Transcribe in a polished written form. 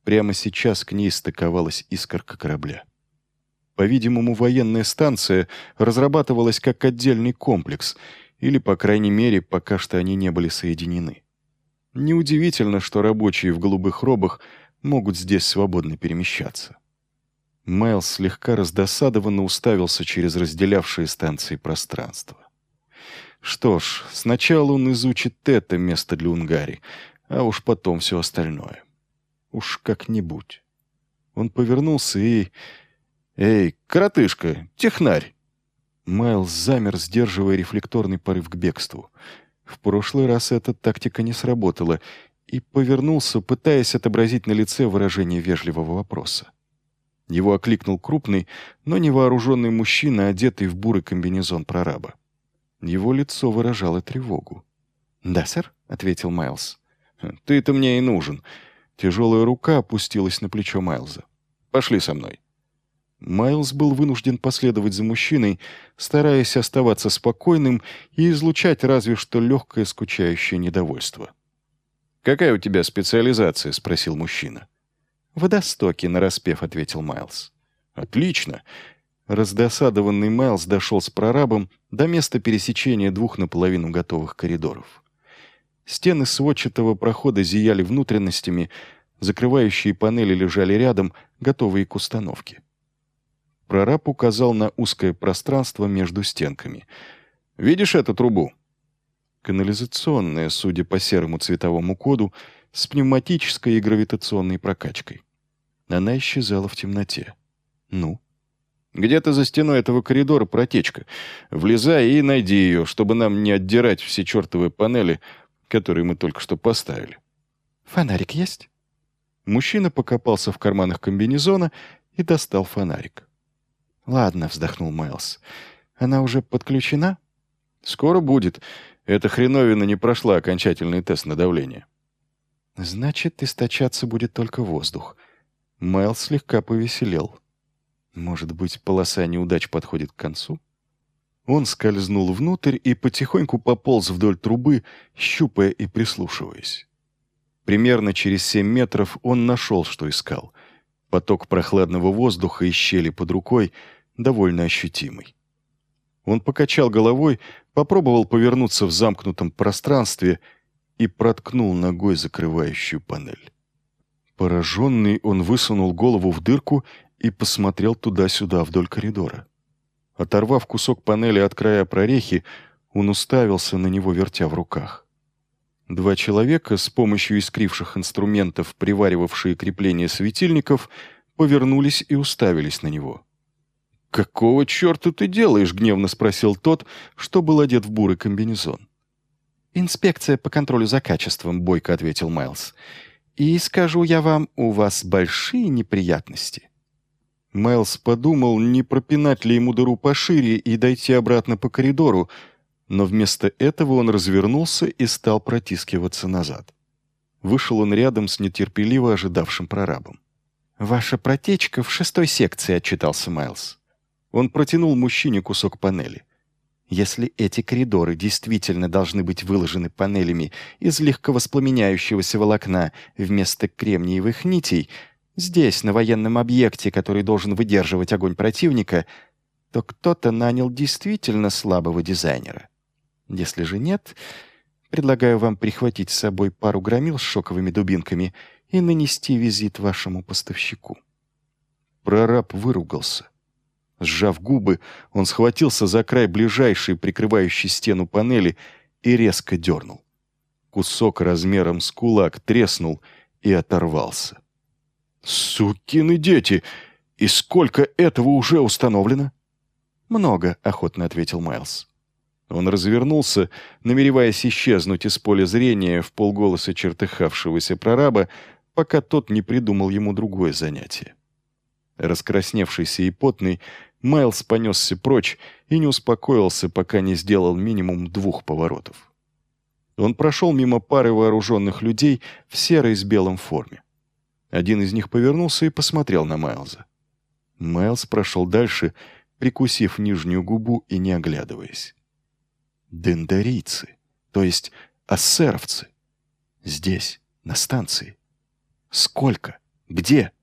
Прямо сейчас к ней стыковалась искорка корабля. По-видимому, военная станция разрабатывалась как отдельный комплекс, или, по крайней мере, пока что они не были соединены. Неудивительно, что рабочие в голубых робах могут здесь свободно перемещаться. Майлз слегка раздосадованно уставился через разделявшие станции пространство. Что ж, сначала он изучит это место для Унгари, а уж потом все остальное. Уж как-нибудь. Он повернулся и... «Эй, коротышка, технарь!» Майлз замер, сдерживая рефлекторный порыв к бегству. В прошлый раз эта тактика не сработала, и повернулся, пытаясь отобразить на лице выражение вежливого вопроса. Его окликнул крупный, но невооруженный мужчина, одетый в бурый комбинезон прораба. Его лицо выражало тревогу. «Да, сэр», — ответил Майлз. «Ты-то мне и нужен». Тяжелая рука опустилась на плечо Майлза. «Пошли со мной». Майлз был вынужден последовать за мужчиной, стараясь оставаться спокойным и излучать разве что легкое скучающее недовольство. «Какая у тебя специализация?» — спросил мужчина. «Водостоки», — нараспев ответил Майлз. «Отлично!» Раздосадованный Майлз дошел с прорабом до места пересечения двух наполовину готовых коридоров. Стены сводчатого прохода зияли внутренностями, закрывающие панели лежали рядом, готовые к установке. Прораб указал на узкое пространство между стенками. «Видишь эту трубу?» Канализационная, судя по серому цветовому коду, с пневматической и гравитационной прокачкой. Она исчезала в темноте. «Ну?» «Где-то за стеной этого коридора протечка. Влезай и найди ее, чтобы нам не отдирать все чертовы панели, которые мы только что поставили». «Фонарик есть?» Мужчина покопался в карманах комбинезона и достал фонарик. «Ладно», — вздохнул Майлз. «Она уже подключена?» «Скоро будет. Эта хреновина не прошла окончательный тест на давление». «Значит, источаться будет только воздух». Майлз слегка повеселел. Может быть, полоса неудач подходит к концу? Он скользнул внутрь и потихоньку пополз вдоль трубы, щупая и прислушиваясь. Примерно через 7 метров он нашел, что искал. Поток прохладного воздуха из щели под рукой довольно ощутимый. Он покачал головой, попробовал повернуться в замкнутом пространстве и проткнул ногой закрывающую панель. Пораженный, он высунул голову в дырку и посмотрел туда-сюда вдоль коридора. Оторвав кусок панели от края прорехи, он уставился на него, вертя в руках. 2 человека, с помощью искривших инструментов, приваривавшие крепление светильников, повернулись и уставились на него. «Какого черта ты делаешь?» — гневно спросил тот, что был одет в бурый комбинезон. «Инспекция по контролю за качеством», — бойко ответил Майлз. «И скажу я вам, у вас большие неприятности». Майлз подумал, не пропинать ли ему дыру пошире и дойти обратно по коридору, но вместо этого он развернулся и стал протискиваться назад. Вышел он рядом с нетерпеливо ожидавшим прорабом. «Ваша протечка в 6-й секции», — отчитался Майлз. Он протянул мужчине кусок панели. «Если эти коридоры действительно должны быть выложены панелями из легковоспламеняющегося волокна вместо кремниевых нитей, здесь, на военном объекте, который должен выдерживать огонь противника, то кто-то нанял действительно слабого дизайнера. Если же нет, предлагаю вам прихватить с собой пару громил с шоковыми дубинками и нанести визит вашему поставщику». Прораб выругался. Сжав губы, он схватился за край ближайшей, прикрывающей стену панели, и резко дернул. Кусок размером с кулак треснул и оторвался. «Сукины дети! И сколько этого уже установлено?» «Много», — охотно ответил Майлз. Он развернулся, намереваясь исчезнуть из поля зрения вполголоса чертыхавшегося прораба, пока тот не придумал ему другое занятие. Раскрасневшийся и потный, Майлз понесся прочь и не успокоился, пока не сделал минимум 2 поворотов. Он прошел мимо пары вооруженных людей в серой с белым форме. Один из них повернулся и посмотрел на Майлза. Майлз прошел дальше, прикусив нижнюю губу и не оглядываясь. Дендарийцы, то есть ассеровцы. Здесь, на станции. Сколько? Где?»